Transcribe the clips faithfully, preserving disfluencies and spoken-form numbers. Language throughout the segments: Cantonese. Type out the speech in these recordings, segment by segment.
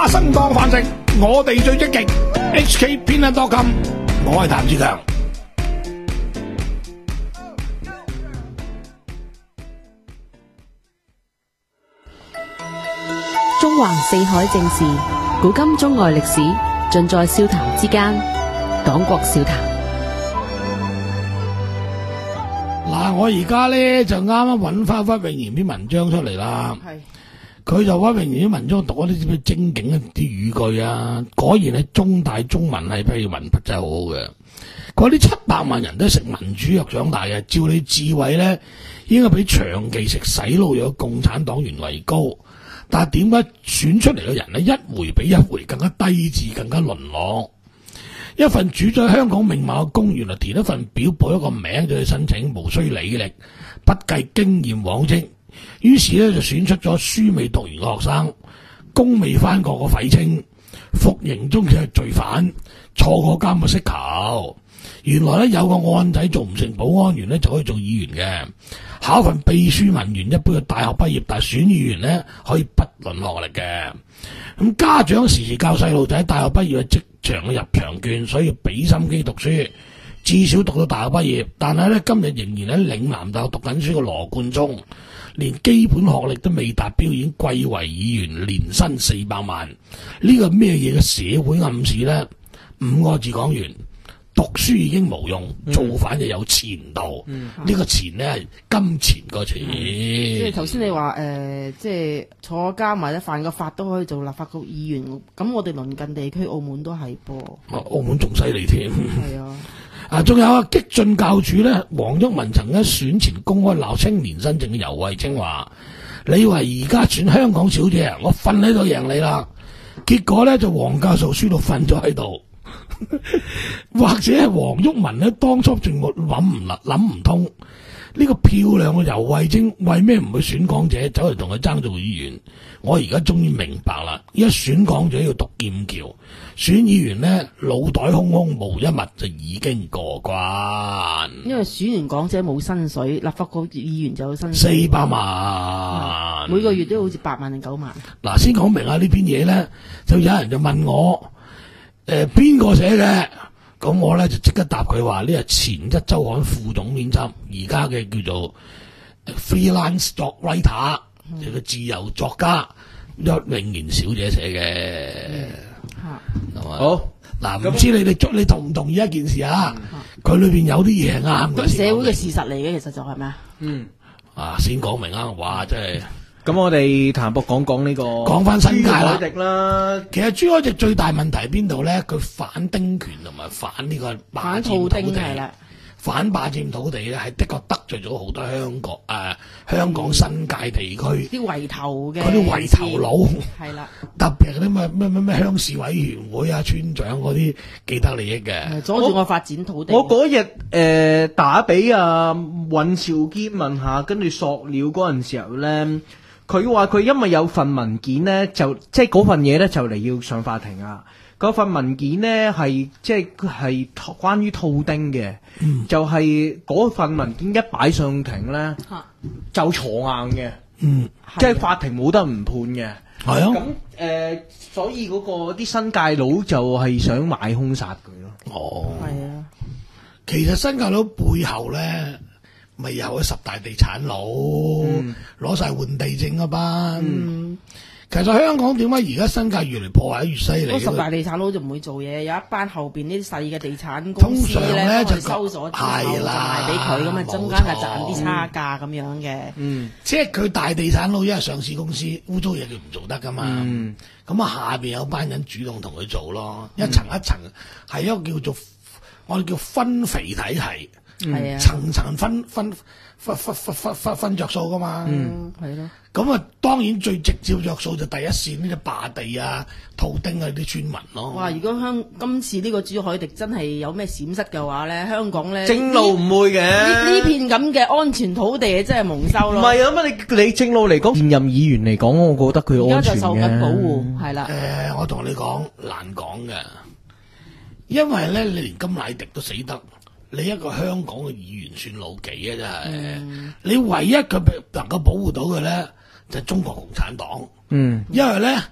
生當飯食，我哋最積極。H K 偏撚多金，我係譚志強。 中橫四海正事，古今中外歷史，盡在笑談之間。黨國笑談。 嗱，我而家咧就啱啱揾翻屈穎妍篇文章出嚟啦。係，佢就屈穎妍啲文章讀嗰啲咩精警一啲語句啊，果然係中大中文系批嘅文筆真係好好嘅。嗰啲七百萬人都食民主藥長大嘅，照你智慧咧，應該比長期食洗腦藥嘅共產黨員為高。但係點解選出嚟嘅人咧，一回比一回更加低智，更加淪落？一份主宰香港命脈嘅工，原來填一份表報一個名就去申請，無需履歷，不計經驗往績。於是咧就選出咗書未讀完嘅學生，工未返過嘅廢青，服刑中嘅罪犯，坐過監嘅識球。原來咧有個案仔做唔成保安員咧就可以做議員嘅，考份秘書文員一般嘅大學畢業，但係選議員咧可以不論學歷嘅。咁家長時時教細路仔大學畢業嘅職場嘅入場券，所以要俾心機讀書，至少讀到大學畢業。但係咧今日仍然喺嶺南大學讀緊書嘅羅冠聰，連基本學歷都未達標，已經貴為議員，年薪四百萬。呢個咩嘢嘅社會暗示咧？五個字講完。讀書已經無用，造反就有前途。呢、嗯、個錢咧係金錢個錢。嗯、 即係頭先你話誒、呃，即係坐監或者犯個法都可以做立法局議員。咁我哋鄰近地區澳門都係噃。 澳門仲犀利添。 係啊。 啊，仲有啊，激進教主咧，黃毓民曾喺選前公開鬧青年新政嘅游蕙禎話：你以為而家選香港小姐，我瞓喺度贏你啦。結果咧就黃教授輸到瞓咗喺度。或者係黃毓民咧，當初仲冇諗唔諗諗唔通呢、這個漂亮嘅游蕙禎為咩唔去選港姐，走嚟同佢爭做議員？我而家終於明白啦！一選港姐要讀劍橋，選議員呢，腦袋空空無一物就已經過關。 因為選完港姐冇薪水，立法局議員就有薪水四百萬， 每個月都好似八萬定九萬。 嗱，先講明啊，呢篇嘢咧，就有人就問我。誒，邊個寫嘅？咁我咧就即刻答佢話：呢係前一周刊副總編輯，而家嘅叫做 freelance writer，就個自由作家屈穎妍小姐寫嘅。係嘛？好嗱，唔知你哋你同唔同意一件事啊？佢裏邊有啲嘢啱嘅。 咁社會嘅事實嚟嘅，其實就係咩啊？ 嗯，啊，先講明啊！哇，真係。 咁我哋譚博講講呢個講翻新界啦。 朱凱廸啦， 其實朱凱廸最大問題喺邊度咧？佢反丁權同埋反呢個霸佔土地，反霸佔土地咧，係的確得罪咗好多香港誒、呃、香港新界地區啲圍頭嘅嗰啲圍頭佬， 係啦， 特別係啲咩咩咩咩鄉事委員會啊、村長嗰啲既得利益嘅， 阻住我發展土地。 我嗰日誒打俾阿尹兆堅問下，跟住索料嗰陣時候咧。佢話佢因為有份文件咧，就即係嗰份嘢咧就嚟要上法庭啊！嗰份文件咧係即係係關於套丁嘅，嗯、就係嗰份文件一擺上庭咧、啊、就坐硬嘅，嗯，即係法庭冇得唔判嘅，係啊。咁誒、呃，所以嗰個啲新界佬就係想買兇殺佢咯。 哦， 係啊， 其實新界佬背後咧。咪有十大地產佬攞晒換地證嗰班，嗯、其實香港點解而家新界越嚟破壞越犀利？ 十大地產佬就唔會做嘢，有一班後邊呢啲細嘅地產公司咧就收咗之後就賣俾佢，咁啊中間就賺啲差價咁樣嘅。嗯， 即係佢大地產佬因為上市公司污糟嘢佢唔做得噶嘛，咁啊、嗯、下邊有班人主動同佢做咯，嗯、一層一層係一個叫做我哋叫分肥體系。係啊，層層分分分分分分分分着數噶嘛， 嗯，係咯。 咁啊，當然最直接着數就第一線呢啲霸地啊、套丁啊啲村民咯。 哇！如果香今次呢個朱凱廸真係有咩閃失嘅話咧，香港咧正路唔會嘅。 呢呢片咁嘅安全土地真係蒙羞咯。 唔係啊，乜你你正路嚟講，現任議員嚟講，我覺得佢安全嘅。而家就受緊保護，係啦。 誒、呃，我同你講難講嘅，因為咧你連甘迺迪都死得。你一個香港嘅議員算老幾啊？真係，嗯、你唯一佢能夠保護到嘅咧，就係、是、中國共產黨。嗯，因為咧，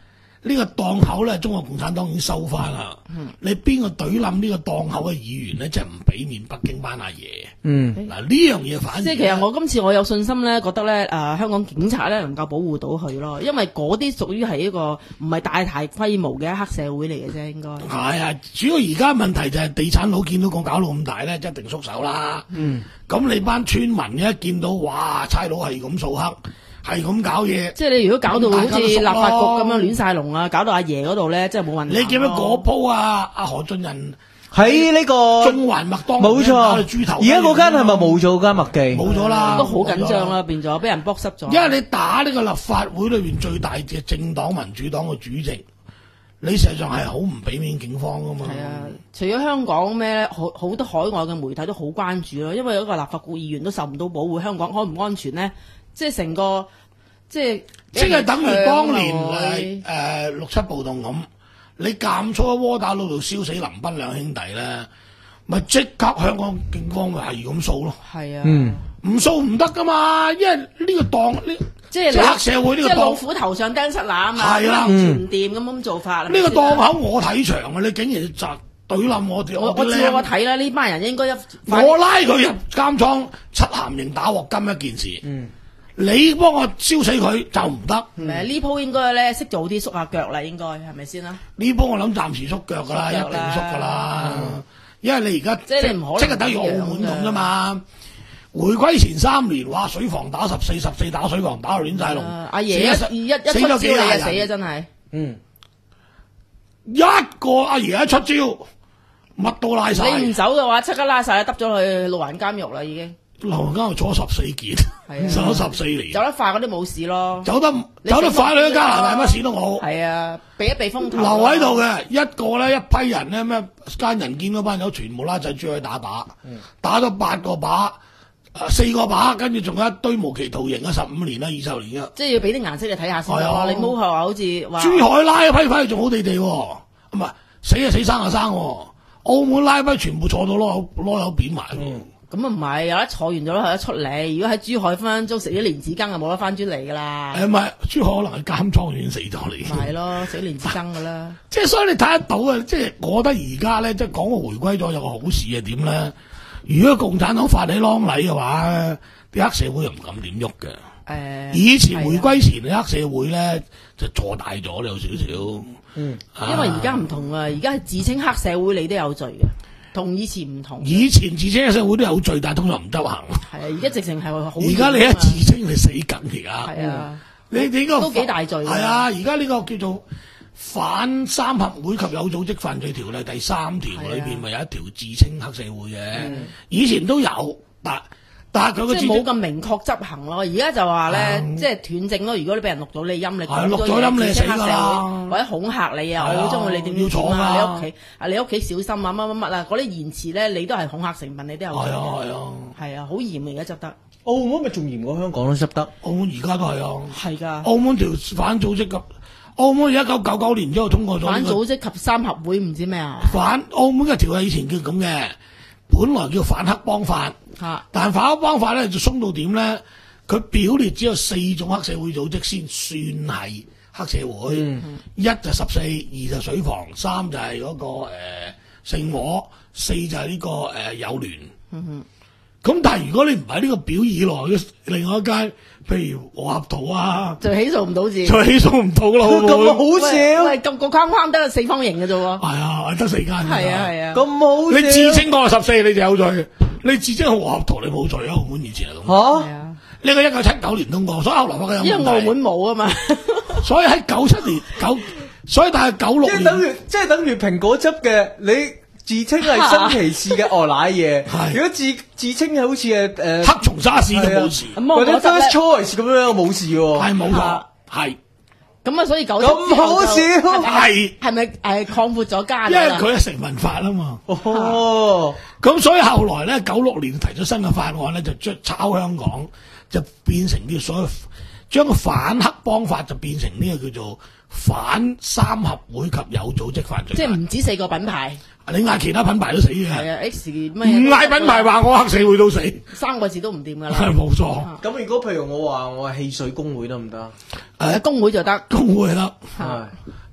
呢個檔口咧，中國共產黨已經收翻啦。嗯、你邊個懟冧呢個檔口嘅議員咧，即係唔俾面北京班阿爺。嗯，嗱呢樣嘢反而即係其實我今次我有信心咧，覺得咧誒、呃、香港警察咧能夠保護到佢咯，因為嗰啲屬於係一個唔係大大規模嘅黑社會嚟嘅啫，應該係啊。主要而家問題就係地產佬見到個搞到咁大咧，一定縮手啦。嗯，咁你班村民一見到哇，差佬係咁掃黑。係咁搞嘢， 即係你如果搞到好似立法局咁樣亂晒龍啊，搞到阿爺嗰度咧，真係冇問題。 你記唔記得嗰鋪啊？阿何俊仁喺呢個中環麥當勞冇錯，而家嗰間係咪冇咗間麥記？ 冇咗啦， 都好緊張啦，變咗俾人剝濕咗。 因為你打呢個立法會裏邊最大嘅政黨民主黨嘅主席，你實際上係好唔俾面警方噶嘛。係啊，除咗香港咩，好好多海外嘅媒體都好關注咯，因為嗰個立法局議員都受唔到保護，香港安唔安全呢？即係成個即係即係等於當年誒誒六七暴動咁，你監粗喺窩打老度燒死林彬兩兄弟咧，咪即刻香港警方咪係咁掃咯。係啊，嗯，唔掃唔得噶嘛，因為呢個檔呢即係黑社會呢個檔， 即係老虎頭上釘七乸嘛， 係啦， 完全唔掂咁咁做法。 呢個檔口我睇場啊，你竟然就懟冧我哋， 我我知我睇啦，呢班人應該一我拉佢入監倉七鹹刑打鑊金一件事。嗯。你幫我燒死佢就唔得。誒、 嗯，呢鋪應該咧識早啲縮下腳啦，應該係咪先啦？ 呢鋪我諗暫時縮腳噶啦，一定縮噶啦。嗯、因為你而家即係你唔可能即係等於澳門咁啫嘛。回歸前三年，哇，水房打十四，十四打水房打到亂晒龍。 阿爺一一一出招你就死啊！真係。嗯。 一個阿爺一出招，乜都拉晒。 你唔走嘅話，即刻拉晒，揼咗去路環監獄啦，已經。 路環監獄坐咗十四件，坐咗十四年。 走得快嗰啲冇事咯， 走得走得快你加拿大乜事都冇。 係啊，避一避風頭。 留喺度嘅一個咧，一批人咧，咩間人見嗰班友全部拉仔出去打靶，嗯、打咗八個靶，四個靶，跟住仲有一堆無期徒刑啊，十五年啦，二十年啊。即係要俾啲顏色你睇下先咯。啊、你唔好話好似話珠海拉一批翻去仲好地地，唔係死啊死生啊生。澳門拉一批全部坐到攞攞有扁埋。嗯咁啊唔係，有得坐完咗咧，有得出嚟。如果喺珠海分分鐘食啲蓮子羹，就冇得翻轉嚟噶啦。誒唔係，珠海可能係監倉已經死咗你。係咯，食蓮子羹噶啦。即係所以你睇得到啊！即係我覺得而家咧，即係講個回歸咗有個好事係點咧？如果共產黨發起啷禮嘅話，啲黑社會又唔敢點喐嘅。誒、呃，以前回歸前嘅黑社會咧就坐大咗有少少。嗯，啊、因為而家唔同啊，而家係自稱黑社會，你都有罪嘅。同以前唔同， 以前自稱黑社會都有罪，但係通常唔執行。 係啊，而家直情係好。 而家你一自稱你死緊而家。 係啊， 你你呢個都幾大罪。 係啊，而家呢個叫做反三合會及有組織犯罪條例第三條裏邊咪有一條自稱黑社會嘅，嗯、以前都有，但但係佢個即係冇咁明確執行咯。而家就話咧，嗯、即係斷證咯。如果你俾人錄到你音，你錄咗音你死㗎啦， 或者恐嚇你啊，我好中意你點點點啊，你屋企啊，你屋企小心啊，乜乜乜啊，嗰啲言辭咧，你都係恐嚇成分，你都有。係啊係啊，係啊，好嚴而家執得。 澳門咪仲嚴過香港都執得。 澳門而家都係啊。 係㗎。 澳門條反組織及澳門一九九九年之後通過咗、這個。 反組織及三合會唔知咩啊？ 反澳門嘅條例以前叫咁嘅。本來叫反黑幫法，啊、但反黑幫法咧就鬆到點咧？佢表列只有四種黑社會組織先算係黑社會，嗯、一就十四，二就水房，三就係嗰、那個誒聖和，四就係呢、這個誒、呃、友聯。嗯哼咁但係如果你唔喺呢個表以內嘅另外一間，譬如和合圖啊， 就起訴唔到字， 就起訴唔到咯。 咁好笑， 喂，咁個框框得四方形嘅啫喎。 係啊，得四間。 係啊係啊。 咁好笑。 你自稱嗰個十四你就有罪，你自稱和合圖你冇罪啊。澳門以前係咁。 嚇？ 呢個一九七九年通過，所以後來我嘅因為澳門冇啊嘛。 所以喺九七年九，所以但係九六年。 即係等於，即係等於蘋果汁嘅你。自稱係新奇士嘅鵝奶嘢，如果自自稱係好似誒誒黑松沙士都冇事， 或者 First Choice 咁樣冇事喎， 係冇錯，係咁啊，所以九咁好笑， 係係咪誒擴闊咗間？ 因為佢係成文法啊嘛， 哦， 咁所以後來咧九六年提出新嘅法案咧，就將抄香港就變成啲所謂將個反黑幫法就變成呢個叫做反三合會及有組織犯罪， 即係唔止四個品牌。 你嗌其他品牌都死嘅， 係啊 X 乜唔嗌品牌話我黑社會都死， 三個字都唔掂噶啦。 係冇錯。 咁如果譬如我話我係汽水工會得唔得？ 誒，工會就得， 工會得。 係，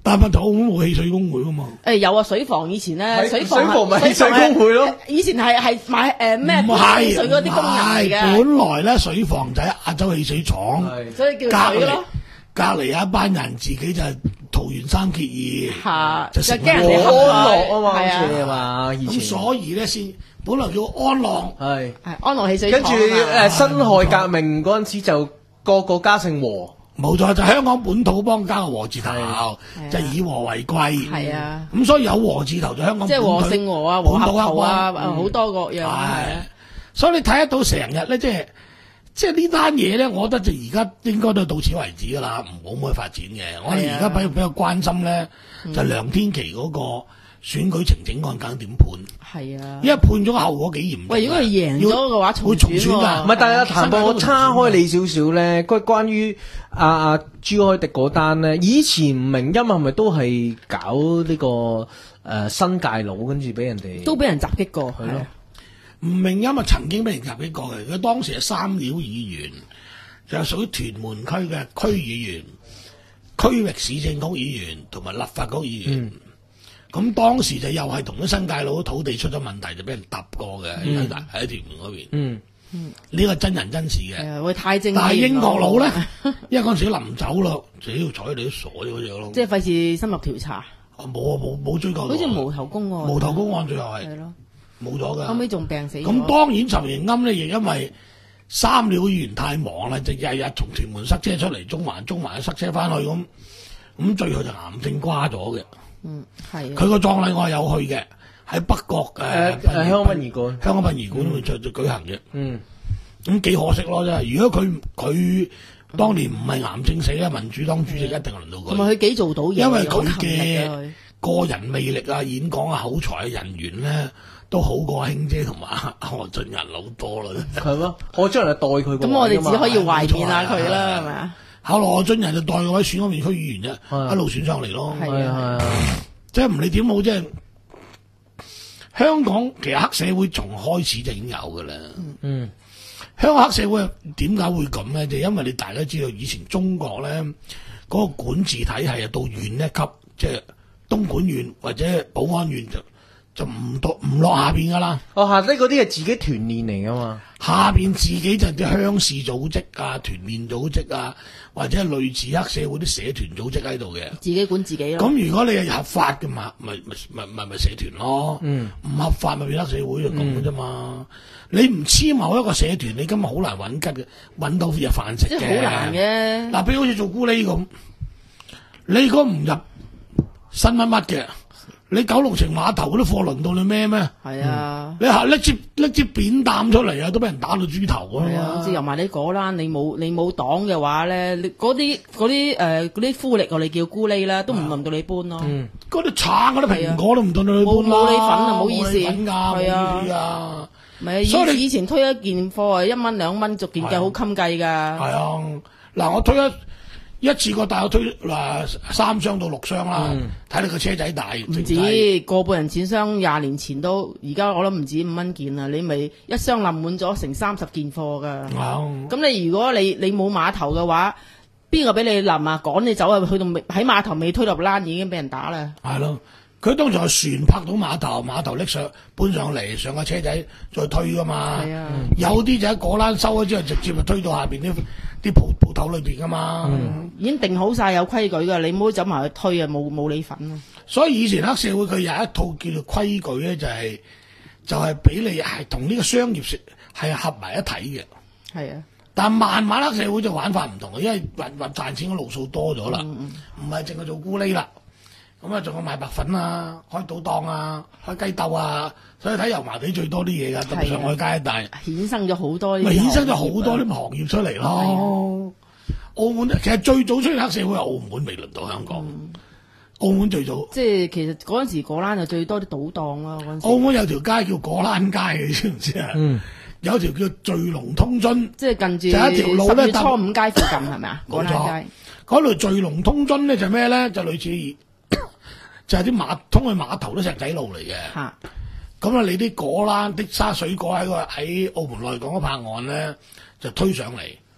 但係澳門冇汽水工會噶嘛？ 誒有啊，水房以前咧，水房水房咪汽水工會咯。 以前係係買誒咩汽水嗰啲工人嚟嘅。 本來咧水房就喺亞洲汽水廠， 所以叫水咯。 隔離有一班人自己就桃園三結義， 就驚人哋安樂啊嘛， 係啊嘛， 咁所以咧先本來叫安樂， 係係安樂汽水廠。跟住誒辛亥革命嗰陣時就個個加姓和。 冇錯，就香港本土幫加個和字頭，就以和為貴。 係啊， 咁所以有和字頭就香港即係和勝和啊，和合頭啊，好多個樣。 係，所以你睇得到成日咧，即係即係呢單嘢咧，我覺得就而家應該都到此為止噶啦，唔好咁去發展嘅。我哋而家比較比較關心咧，就梁天琦嗰個選舉呈請案究竟點判？係啊，因為判咗後果幾嚴重。喂， 如果佢贏咗嘅話， 會重選㗎。 唔係，但係阿譚博，我叉開你少少咧，關關於阿阿朱凱廸嗰單咧，以前吳明欽係咪都係搞呢個誒新界佬，跟住俾人哋都俾人襲擊過，係咯。 吳明欽啊，曾經俾人襲擊過嘅，佢當時係三料議員，就係屬於屯門區嘅區議員、區域市政局議員同埋立法局議員。咁、嗯、當時就又係同啲新界佬土地出咗問題，就俾人揼過嘅喺喺屯門嗰邊。嗯嗯，呢個真人真事嘅。會太正。但係英國佬咧，因為嗰陣時臨走咯，就要睬你都傻咗嗰隻咯。即係費事深入調查。冇啊，冇冇追究。好似無頭公案。無頭公案最後係。係咯。冇咗㗎。後尾仲病死。咁當然陳盈庵咧，亦因為三料議員太忙啦，就日日從屯門塞車出嚟中環，中環塞車翻去咁，咁最後就癌症瓜咗嘅。嗯，係。佢個葬禮我係有去嘅，喺北角誒誒香港殯儀館，香港殯儀館會就就舉行嘅。嗯，咁幾可惜咯，真係。如果佢佢當年唔係癌症死咧，民主黨主席一定輪到佢。同埋佢幾做到嘢，因為佢嘅個人魅力啊、演講啊、口才嘅人緣咧，都好過卿姐同埋何俊仁好多啦。係咯，何俊仁係代佢。咁我哋只可以懷念下佢啦，係咪啊？後來何俊仁就代嗰位選嗰邊區議員啫，一路選上嚟咯。係啊，即係唔理點好，即係香港其實黑社會從開始就已經有㗎啦。嗯，香港黑社會點解會咁咧？就因為你大家知道以前中國咧嗰個管治體系啊，到縣一級，即係東莞縣或者寶安縣就就唔到唔落下邊噶啦。哦，下低嗰啲係自己團練嚟噶嘛？下邊自己就啲鄉事組織啊、團練組織啊，或者係類似黑社會啲社團組織喺度嘅。自己管自己咯。咁如果你係合法嘅嘛，咪咪咪咪咪社團咯。嗯。唔合法咪變黑社會就咁嘅啫嘛。嗯、你唔黐某一個社團，你今日好難揾吉嘅，揾到日飯食嘅。即係好難嘅。嗱，比如好似做咕喱咁，你如果唔入新乜乜嘅。你九龍城碼頭嗰啲貨輪到你咩咩？係啊！你下拎支拎支扁擔出嚟啊，都俾人打到豬頭啊！係啊！好似油麻地果欄，你冇你冇黨嘅話咧，嗰啲嗰啲誒嗰啲夫力我哋叫咕喱啦，都唔輪到你搬咯。嗰啲橙嗰啲蘋果都唔輪到你搬啦。冇你份啊，唔好意思。係啊，唔係所以你以前推一件貨啊，一蚊兩蚊逐件計，好襟計㗎。係啊，嗱我推一。一次過帶我推嗱三箱到六箱啦，睇你個車仔大。唔止個半人錢箱，廿年前都，而家我諗唔止五蚊件啦。你咪一箱冧滿咗成三十件貨噶。咁、嗯、你如果你你冇碼頭嘅話，邊個俾你冧啊？趕你走啊？去到喺碼頭未推入欄已經俾人打啦。係咯，佢當場係船泊到碼頭，碼頭拎上搬上嚟，上架車仔再推噶嘛。係啊，有啲就喺果欄收咗之後，直接就推到下邊啲。啲鋪鋪頭裏邊噶嘛、嗯，已經定好晒有規矩噶，你唔好走埋去推啊，冇冇你份啊。所以以前黑社會佢有一套叫做規矩咧，就係、是、就係、是、俾你係同呢個商業係合埋一體嘅。係啊，但係慢慢黑社會就玩法唔同嘅，因為賺賺賺錢嘅路數多咗啦，唔係淨係做咕喱啦。咁啊，仲有賣白粉啊，開賭檔啊，開雞竇啊，所以睇油麻地最多啲嘢噶，特別上海街一帶，衍生咗好多，咪衍生咗好多啲行業出嚟咯。澳門其實最早出現黑社會係澳門，未輪到香港。嗯、澳門最早，即係其實嗰陣時果欄就最多啲賭檔咯。嗰陣時澳門有條街叫果欄街，你知唔知啊？嗯，有條叫聚龍通津，即係近住就一條路咧，初五街附近係咪啊？果欄街嗰條聚龍通津咧就咩咧？就類似。就係啲碼通去碼頭都石仔路嚟嘅，咁啊你啲果欄啲沙水果喺個喺澳門內港嗰拍岸咧就推上嚟，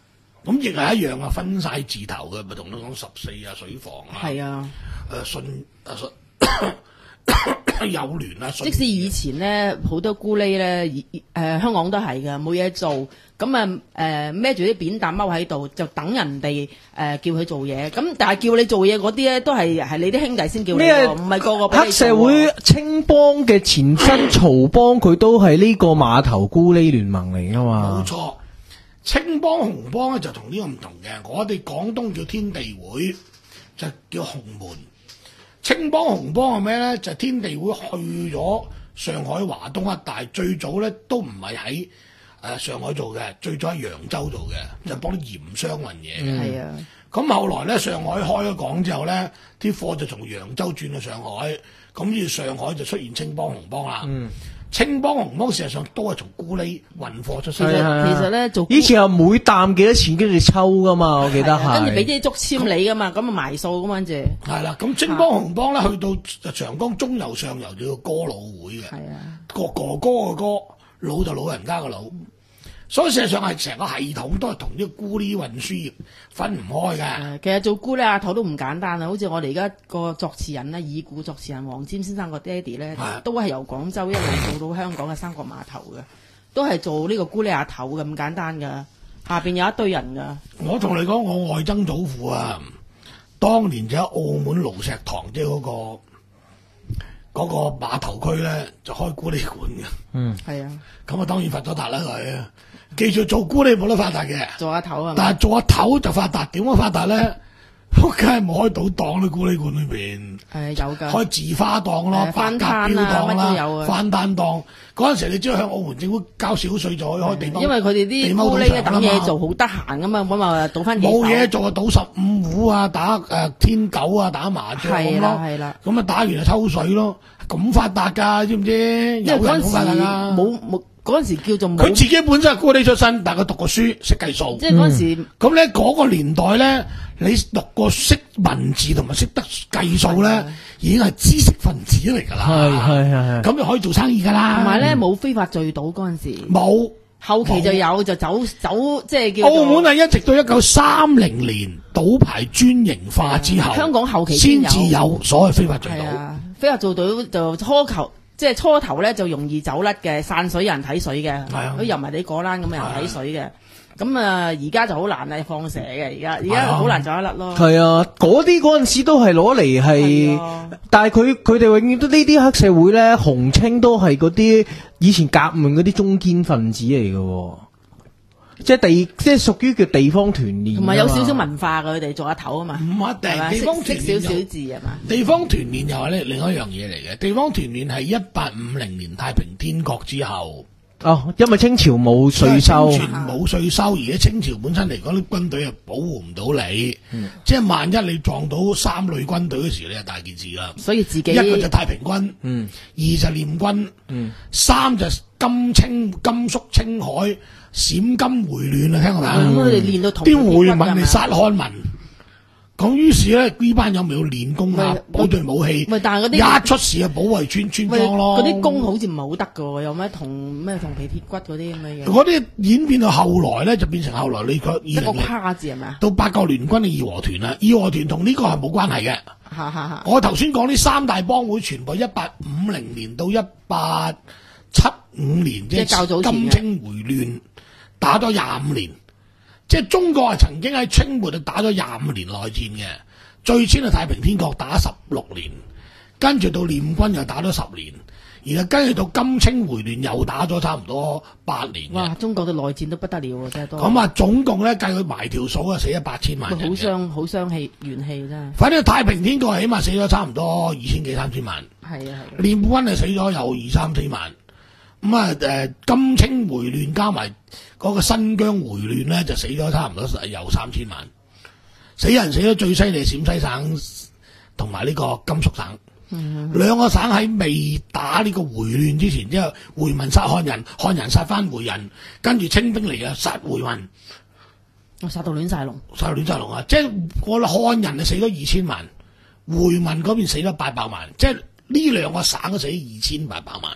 咁亦係一樣啊，分晒字頭嘅，咪同你講十四啊、水房啊， 係啊， 誒信誒信友聯啊， 即使以前咧好多咕喱咧，誒、呃、香港都係嘅，冇嘢做，咁啊誒孭住啲扁擔踎喺度，就等人哋誒、呃、叫佢做嘢，咁但係叫你做嘢嗰啲咧，都係係你啲兄弟先叫你喎，唔係個個俾你做。黑社會青幫嘅前身曹幫，佢都係呢個碼頭咕喱聯盟嚟噶嘛？ 冇錯。青幫紅幫咧就同呢個唔同嘅，我哋廣東叫天地會，就叫紅門。青幫紅幫係咩咧？就天地會去咗上海華東一帶，最早咧都唔係喺誒上海做嘅，最早喺揚州做嘅，就幫啲鹽商運嘢嘅。 係啊， 咁後來咧上海開咗港之後咧，啲貨就從揚州轉到上海，咁於是上海就出現青幫紅幫啦。嗯青幫紅幫事實上都係從咕喱運貨出身。 其實咧做以前係每擔幾多錢跟住抽噶嘛，我記得係。 跟住俾啲竹籤你噶嘛，咁啊埋數咁跟住。 係啦，咁青幫紅幫咧去到長江中游上游叫做哥老會嘅。係啊，個哥哥嘅哥，老就老人家嘅老。所以事實上係成個系統都係同啲咕喱運輸業分唔開嘅。 其實做咕喱阿頭都唔簡單啊！好似我哋而家個作詞人咧，已故作詞人黃霑先生個爹哋咧，都係由廣州一路做到香港嘅三角碼頭嘅，都係做呢個咕喱阿頭嘅，咁簡單噶。下邊有一堆人噶。 我同你講，我外曾祖父啊，當年就喺澳門盧石塘，即係嗰個嗰個碼頭區咧，就開咕喱館嘅。嗯，係啊。咁啊，當然發咗達啦佢。記住做咕喱冇得發達嘅， 做阿頭啊！ 但係做阿頭就發達，點樣發達咧？梗係冇開賭檔喺咕喱館裏邊， 係有㗎， 開字花檔咯，百家標檔啦，翻單檔。嗰陣時你只要向澳門政府交少稅就可以開地方， 因為佢哋啲咕喱等嘢做好得閒㗎嘛，咁啊賭翻幾手。 冇嘢做啊，賭十五胡啊，打誒天九啊，打麻將咁咯。係啦，咁啊打完就抽水咯，咁發達㗎，知唔知？有人好發達㗎， 冇冇。嗰陣時叫做佢自己本身係咕喱出身，但係佢讀過書，識計數。 即係嗰陣時， 咁咧嗰個年代咧，你讀過識文字同埋識得計數咧，已經係知識分子嚟㗎啦。係係係。咁就可以做生意㗎啦。 同埋咧冇非法聚賭嗰陣時。 冇。 後期就有就走走即係叫。 澳門係一直到一九三零年賭牌專營化之後， 香港後期先至有所謂非法聚賭。 非法做賭就初球。即係初頭咧就容易走甩嘅，散水有人睇水嘅，佢游埋你果欄咁有人睇水嘅，咁啊而家就好難啊放蛇嘅，而家而家好難走得甩咯。 係啊，嗰啲嗰陣時都係攞嚟係，但係佢佢哋永遠都呢啲黑社會咧，紅青都係嗰啲以前革命嗰啲中堅分子嚟嘅。即係地，即係屬於叫地方團練， 同埋有少少文化嘅，佢哋做阿頭啊嘛。 唔一定，地方團練少少字啊嘛。 地方團練又係咧另一樣嘢嚟嘅。地方團練係一八五零年太平天國之後。 哦，因為清朝冇稅收， 清朝冇稅收，而且清朝本身嚟講，啲軍隊又保護唔到你。嗯、即係萬一你撞到三類軍隊嘅時候，你就大件事啦。 所以自己一個就太平軍，嗯，二就練軍，嗯，三就金青甘肅青海陝甘回亂啊！聽過未？ 咁佢哋練到同啲回民嚟殺漢民。咁於是咧，呢班友咪要練功啊，保對武器。 咪但係嗰啲一出事啊，保衛村村莊咯。 嗰啲功好似唔係好得噶，有咩同咩同皮鐵骨嗰啲咁嘅嘢。 嗰啲演變到後來咧，就變成後來你個二零個趴字係咪啊？ 到八國聯軍嘅義和團啦，義和團同呢個係冇關係嘅。 哈哈哈！ 我頭先講呢三大幫會，全部一八五零年到一八七五年，即係較早前金清回亂打咗廿五年。即係中國係曾經喺清末就打咗廿五年內戰嘅，最先係太平天國打十六年，跟住到練軍又打咗十年，然後跟住到金清回亂又打咗差唔多八年。 哇！中國嘅內戰都不得了喎，真係多。 咁啊，總共咧計佢埋條數啊，死咗八千萬人。 好傷，好傷氣元氣真係。 反正太平天國起碼死咗差唔多二千幾三千萬。係啊係。練軍係死咗有二三四萬。咁啊，誒金清回亂加埋嗰個新疆回亂咧，就死咗差唔多有三千萬。死人死咗最犀利，陝西省同埋呢個甘肅省，嗯、兩個省喺未打呢個回亂之前，之後回民殺漢人，漢人殺翻回人，跟住清兵嚟啊殺回民， 我殺到亂晒龍， 殺到亂晒龍啊！即係我漢人啊死咗二千萬，回民嗰邊死咗八百萬，即係呢兩個省都死二千八百萬。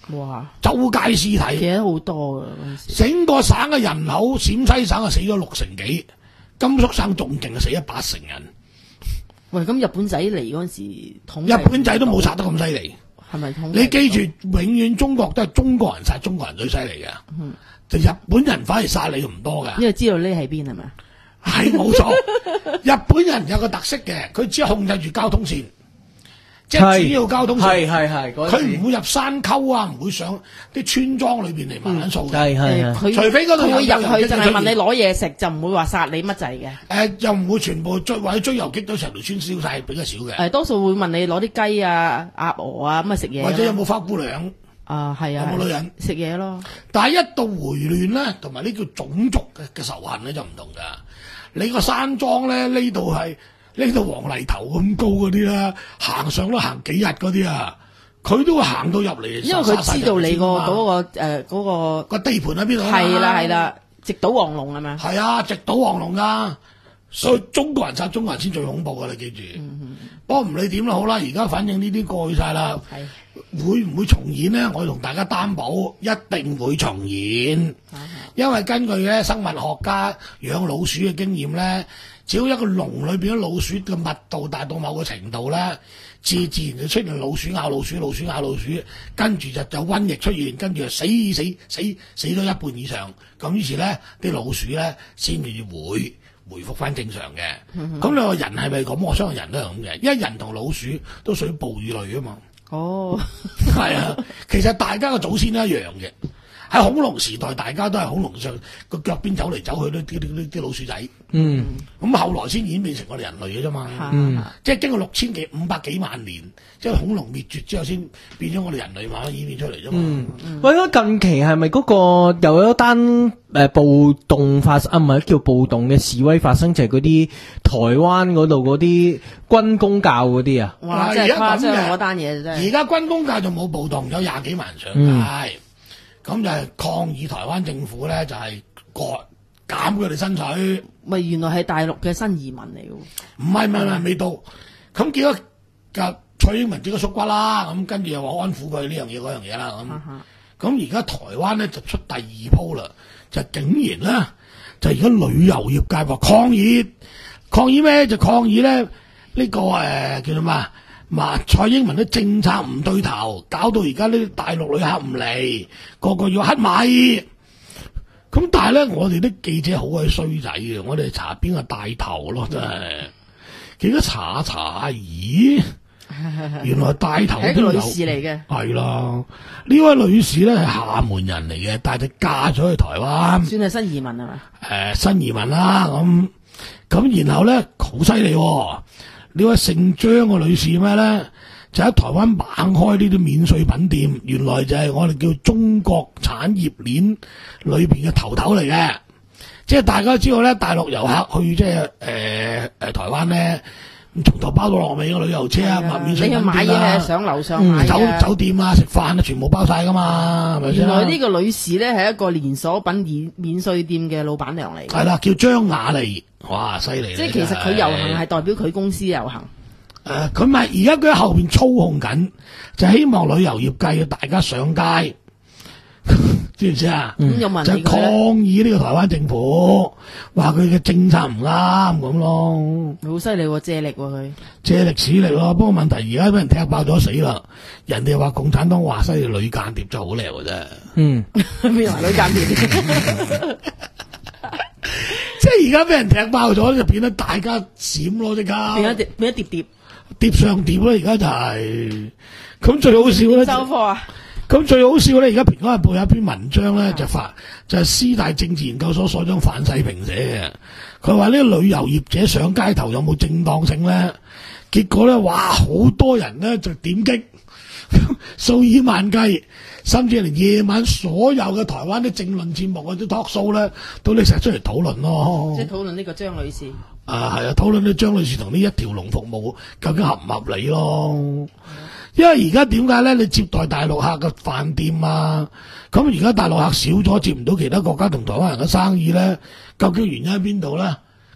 哇！ 周街屍體， 其實好多㗎。 整個省嘅人口，陝西省啊死咗六成幾，甘肅省仲勁啊，死咗八成人。 喂，咁日本仔嚟嗰陣時，統日本仔都冇殺得咁犀利。 係咪統？ 你記住，永遠中國都係中國人殺中國人最犀利嘅。嗯，就日本人反而殺你唔多㗎。 因為知道匿喺邊係咪？ 係冇錯。日本人有個特色嘅，佢只係控制住交通線。即係主要交通線， 係係係， 佢唔會入山溝啊，唔會上啲村莊裏邊嚟慢慢掃嘅。 係係係， 除非嗰度佢會入去就係問你攞嘢食，就唔會話殺你乜滯嘅。 誒，又唔會全部追或者追遊擊到成條村燒晒，比較少嘅。 誒，多數會問你攞啲雞啊、鴨鵝啊咁啊食嘢。 或者有冇花姑娘？ 啊，係啊。 有冇女人食嘢咯？ 但係一到回亂咧，同埋呢叫種族嘅嘅仇恨咧就唔同㗎。你個山莊咧呢度係。呢度黃泥頭咁高嗰啲啦，行上都行幾日嗰啲啊，佢都會行到入嚟。因為佢知道你個嗰個誒嗰個個地盤喺邊度。 係啦係啦，直搗黃龍係咪？ 係啊，直搗黃龍噶，所以中國人殺中國人先最恐怖噶，你記住。嗯嗯、不過唔理點都好啦，而家反正呢啲過去晒啦，會唔會重演呢？我同大家擔保，一定會重演。因為根據咧生物學家養老鼠嘅經驗咧。只要一個籠裏邊嘅老鼠嘅密度達到某個程度咧，自自然就出現老鼠咬老鼠，老鼠咬老鼠，跟住就有瘟疫出現，跟住就死死死死咗一半以上。咁於是咧，啲老鼠咧先至會回復翻正常嘅。咁、嗯、你話人係咪咁？我相信人都係咁嘅，因為人同老鼠都屬於哺乳類啊嘛。哦，係啊，其實大家嘅祖先都一樣嘅。喺恐龍時代，大家都係恐龍上個腳邊走嚟走去，啲啲啲啲老鼠仔。嗯，咁後來先演變成我哋人類嘅啫嘛。嗯，即係經過六千幾五百幾萬年，即係恐龍滅絕之後，先變咗我哋人類慢慢演變出嚟啫嘛。嗯，嗯喂，咁近期係咪嗰個又有一單誒暴動發生啊？唔係叫暴動嘅示威發生，就係嗰啲台灣嗰度嗰啲軍公教嗰啲啊？ 哇！真係誇張嗰單嘢真係。 而家軍公教就冇暴動，有廿幾萬人上街。嗯咁就係抗議台灣政府咧，就係割減佢哋薪水。 咪原來係大陸嘅新移民嚟嘅。 唔係唔係唔係未到。咁結果就蔡英文自己縮骨啦。咁跟住又話安撫佢呢樣嘢嗰樣嘢啦。咁咁而家台灣咧就出第二鋪啦，就竟然咧就而家旅遊業界話抗議，抗議咩？就抗議咧呢、呢個誒、呃、叫做咩？嘛，蔡英文啲政策唔對頭，搞到而家呢啲大陸旅客唔嚟，個個要乞米。咁但係咧，我哋啲記者好鬼衰仔嘅，我哋查邊個帶頭咯，真係。結果查一查，咦，原來帶頭都有。係女士嚟嘅。係啦，呢位女士咧係廈門人嚟嘅，但係就嫁咗去台灣。 算係新移民係嘛？ 誒、呃，新移民啦，咁咁然後咧好犀利。呢位姓張嘅女士咩咧？就喺台灣猛開呢啲免稅品店，原來就係我哋叫中國產業鏈裏邊嘅頭頭嚟嘅。即係大家知道咧，大陸遊客去即係誒誒台灣咧，從頭包到落尾嘅旅遊車啊，免稅品店啊， 你買嘢係上樓上買、嗯、 酒酒店啊，食飯啊，全部包晒噶嘛，係咪先？ 原來呢個女士咧係一個連鎖品免免稅店嘅老闆娘嚟。 係啦，叫張雅莉。哇，犀利！ 即係其實佢遊行係代表佢公司遊行。 誒、呃，佢咪而家佢喺後邊操控緊，就希望旅遊業界要大家上街，知唔知啊？嗯、就抗議呢個台灣政府，話佢嘅政策唔啱咁咯。 好犀利喎，借力喎、啊、佢。借力使力咯，不過問題而家俾人踢爆咗死啦。人哋話共產黨話犀利女間諜就好叻嘅啫。嗯， 邊話女間諜？ 即係而家俾人踢爆咗，就變得大家閃咯，即刻變一碟，變一碟碟， 碟上碟啦！而家就係、是、咁最好笑咧， 收貨啊！ 咁最好笑咧，而家《蘋果日報》有一篇文章咧，就發就係、是、師大政治研究所所長范世平寫嘅。佢話呢個旅遊業者上街頭有冇正當性咧？結果咧，哇！好多人咧就點擊數以萬計。甚至連夜晚所有嘅台灣啲政論節目或者 talk show 咧，都拎成日出嚟討論咯。 即係討論呢個張女士。 啊，係啊，討論呢張女士同呢一條龍服務究竟合唔合理咯？嗯、因為而家點解咧？你接待大陸客嘅飯店啊，咁而家大陸客少咗，接唔到其他國家同台灣人嘅生意咧，究竟原因喺邊度咧？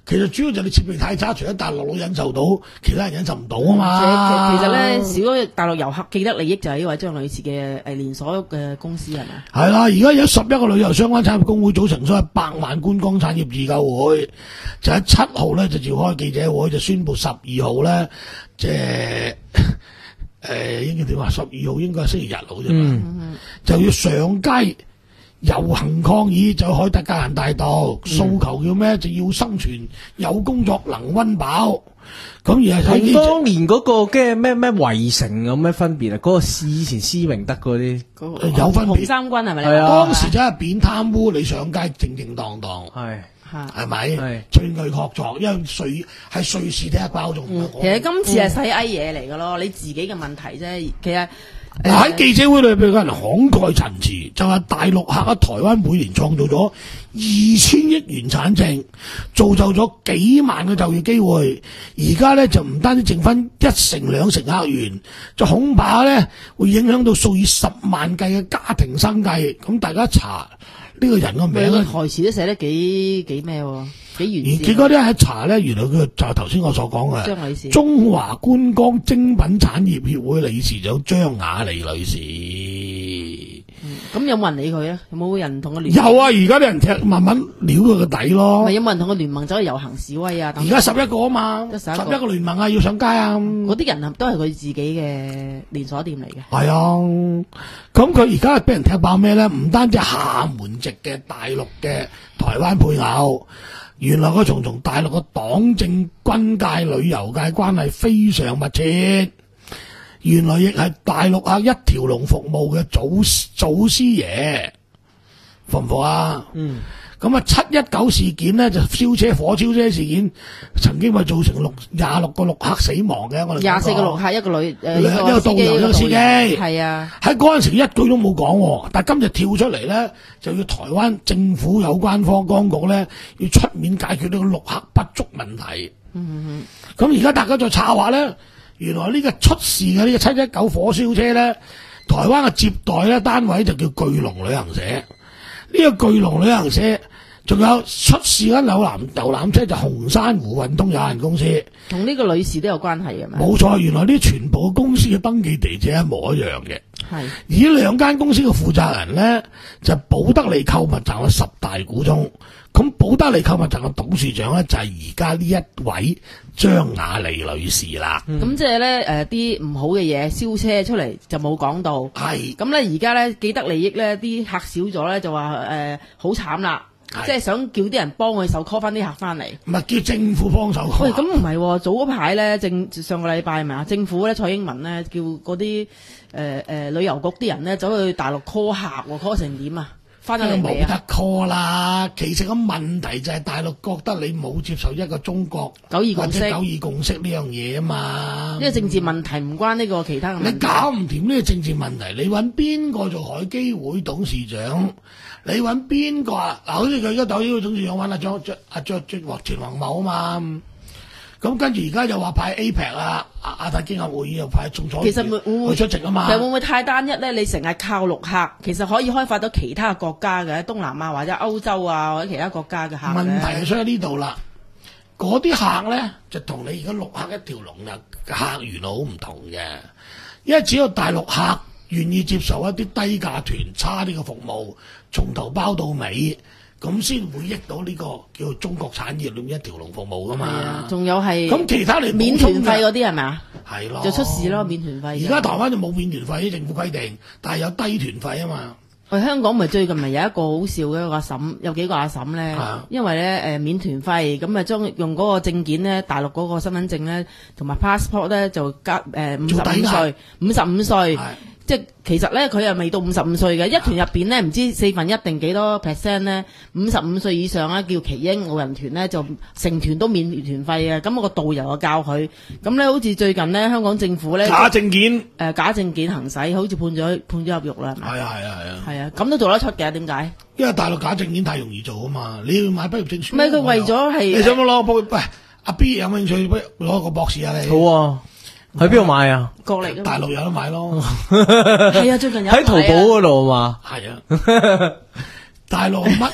其實主要就你設備太差，除咗大陸佬忍受到，其他人忍受唔到啊嘛。 其實咧，少咗大陸遊客既得利益就係呢位張女士嘅誒連鎖嘅公司係咪？ 係啦，而家有十一個旅遊相關產業工會組成咗百萬觀光產業自救會，就喺七號咧就召開記者會，就宣布十二號咧，即係誒應該點話？十二號應該係星期日好啫嘛，嗯、就要上街遊行抗議，就海德格蘭大道，訴、嗯、求叫咩？就要生存，有工作，能溫飽。咁而係同當年嗰個嘅咩咩圍城有咩分別啊？嗰、那個以前施榮德嗰啲、那個、 有分別。 紅三軍係咪？ 係啊，當時真係扁貪污，你上街正正當當，係係咪？證據確鑿，因為瑞係瑞士第一包仲、嗯。 其實今次係細埃嘢嚟噶咯，你自己嘅問題啫。其實嗱喺、呃、記者會裏邊，有人慷慨陳詞，就話大陸客喺台灣每年創造咗二千億元產值，造就咗幾萬個就業機會。而家咧就唔單止剩翻一成兩成客源，就恐怕咧會影響到數以十萬計嘅家庭生計。咁大家查呢個人個名咧， 台詞都寫得幾幾咩喎？幾完善。 結果啲一查咧，原來佢就係頭先我所講嘅張女士， 中華觀光精品產業協會理事長張雅莉女士。 咁、嗯、有冇人理佢啊？有冇人同佢聯？ 有啊！而家啲人踢慢慢撩佢個底咯。 咪有冇人同佢聯盟走去遊行示威啊？ 而家十一個啊嘛，十一個聯盟啊，要上街啊！ 嗰啲人都係佢自己嘅連鎖店嚟嘅。 係啊，咁佢而家俾人踢爆咩咧？唔單止廈門籍嘅大陸嘅台灣配偶，原來佢仲同大陸嘅黨政軍界、旅遊界關係非常密切。原來亦係大陸客一條龍服務嘅祖祖師爺，服唔服啊？嗯。咁啊，七一九事件呢，就燒車火燒車事件，曾經咪造成六廿六個陸客死亡嘅。我哋廿四個陸客，一個女誒、呃、 一個導遊一個司機， 係啊。 喺嗰陣時一句都冇講，但係今日跳出嚟咧，就要台灣政府有關方當局咧，要出面解決呢個陸客不足問題。嗯，咁而家大家就查話咧。原來呢個出事嘅呢個七一九火燒車咧，台灣嘅接待咧單位就叫巨龍旅行社。呢個巨龍旅行社仲有出事嘅遊覽遊覽車就紅珊瑚運通有限公司， 同呢個女士都有關係嘅嘛？冇錯，原來呢全部公司嘅登記地址一模一樣嘅。係而兩間公司嘅負責人咧就寶德利購物站嘅十大股東。咁寶德利購物站嘅董事長咧就係而家呢一位張雅莉女士啦。咁、 嗯、即係咧誒啲唔好嘅嘢燒車出嚟就冇講到。係咁咧而家咧既得利益咧啲客少咗咧就話誒好慘啦，即係想叫啲人幫佢手 call 翻啲客翻嚟。唔係叫政府幫手 call。喂，咁唔係早嗰排咧政上個禮拜係咪啊？政府咧蔡英文咧叫嗰啲誒誒旅遊局啲人咧走去大陸 call 客喎 call 成點啊？翻咗嚟冇得 call 啦，其實個問題就係大陸覺得你冇接受一個中國九二共識，九二共識呢樣嘢啊嘛。呢個政治問題唔關呢個其他嘅問題。你搞唔掂呢個政治問題，你揾邊個做海基會董事長？你揾邊個啊？嗱，好似佢而家海基會董事長揾阿張阿張張華田宏茂啊嘛。咁跟住而家又話派 A P E C 啊，亞太經合會議又派仲裁，其實會唔會出席啊嘛？其實會唔會太單一咧？你成日靠陸客，其實可以開發到其他國家嘅東南亞或者歐洲啊或者其他國家嘅客。問題就出喺呢度啦，嗰啲客咧就同你而家陸客一條龍嘅客源好唔同嘅，因為只有大陸客願意接受一啲低價團差啲嘅服務，從頭包到尾。咁先會益到呢個叫做中國產業裏面一條龍服務噶嘛？係啊，仲有係咁其他嚟免團費嗰啲係咪啊？係咯，就出事咯，免團費。而家台灣就冇免團費，政府規定，但係有低團費啊嘛。喂，香港咪最近咪有一個好笑嘅一個阿嬸，有幾個阿嬸咧，因為咧誒、呃、免團費，咁啊將用嗰個證件咧，大陸嗰個身份證咧，同埋 passport 咧就加誒五十五歲，五十五歲。即係其實咧，佢又未到五十五歲嘅，一團入邊咧，唔知四分一定幾多 percent 咧，五十五歲以上咧叫耆英老人團咧，就成團都免團費嘅。咁我個導遊就教佢，咁咧好似最近咧香港政府咧假證件，誒、呃、假證件行使，好似判咗判咗入獄啦，係咪？係啊係啊係啊，係啊，咁都做得出嘅，點解？因為大陸假證件太容易做啊嘛，你要買畢業證書。唔係佢為咗係，你想唔想攞個畢？喂，阿 B 有冇興趣攞個博士啊？你好啊。去邊度買啊？國力大陸有得買咯。係啊，最近有喺淘寶嗰度嘛。係啊，大陸乜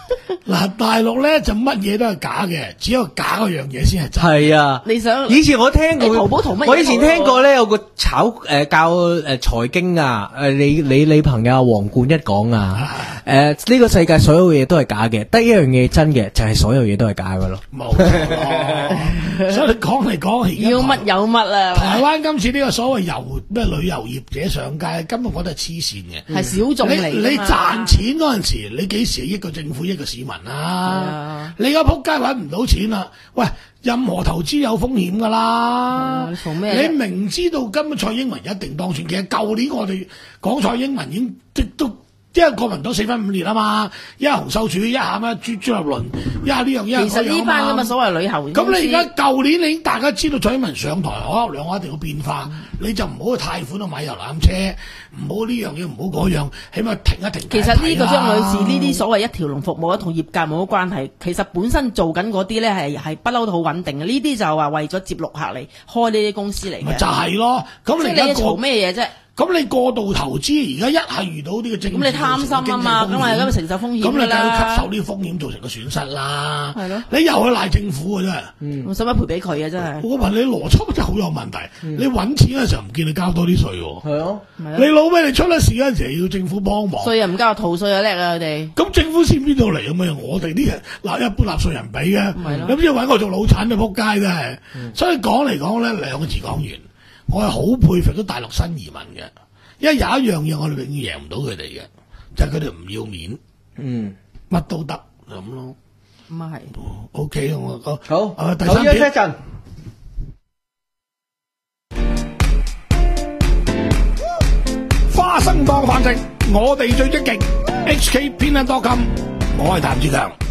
嗱，大陸咧就乜嘢都係假嘅，只有假嗰樣嘢先係真。 係啊， 你想以前我聽過， 淘寶淘乜嘢？ 我以前聽過咧有個炒誒、呃、教誒財經啊，誒你你你朋友黃冠一講啊，誒呢、呃這個世界所有嘢都係假嘅，得一樣嘢真嘅就係、是、所有嘢都係假嘅咯。 冇錯，所以你講嚟講去， 要乜有乜啊！ 台灣今次呢個所謂遊咩旅遊業者上街，根本我都係黐線嘅， 係小眾嚟。 你你賺錢嗰陣時，你幾時益個政府益個市民啊？你而家仆街揾唔到錢啦，喂！任何投資有風險噶啦， 你做咩？ 你明知道根本蔡英文一定當選，其實舊年我哋講蔡英文已經即都。因為國民黨四分五裂啊嘛，一係洪秀柱，一下咩朱朱立倫，一下呢樣一下嗰樣啊嘛。其實呢班咁嘅所謂旅遊，咁你而家舊年你已經大家知道蔡英文上台，可能兩個一定要變化，嗯、你就唔好去貸款去買遊覽車，唔好呢樣嘢，唔好嗰樣，起碼停一停。其實呢個張女士呢啲所謂一條龍服務咧，同業界冇乜關係。其實本身做緊嗰啲咧係係不嬲都好穩定嘅，呢啲就話為咗接陸客嚟開呢啲公司嚟嘅。咪就係咯，咁你而家嘈咩嘢啫？咁你過度投資，而家一係遇到呢個政治，咁你貪心啊嘛，咁咪咁承受風險，咁你梗係要吸收呢個風險造成個損失啦。係咯，你又去賴政府嘅真係，我使乜賠俾佢啊？真係。我問你邏輯真係好有問題。嗯、你揾錢嘅時候唔見你交多啲稅喎。係咯，你老味你出咗事嗰陣時要政府幫忙。稅又唔交，逃稅又叻啊！佢哋。咁政府先邊度嚟咁啊？我哋啲人嗱一般納稅人俾嘅，咁即係揾我做老闆就撲街真係。嗯、所以講嚟講咧，兩個字講完。我係好佩服咗大陸新移民嘅，因為有一樣嘢我哋永遠贏唔到佢哋嘅，就係佢哋唔要面，嗯，乜都得咁咯。咁啊係 ，OK 我講好，啊第三點，花生當飯食，我哋最積極 ，H K 偏袒多金，我係譚志強。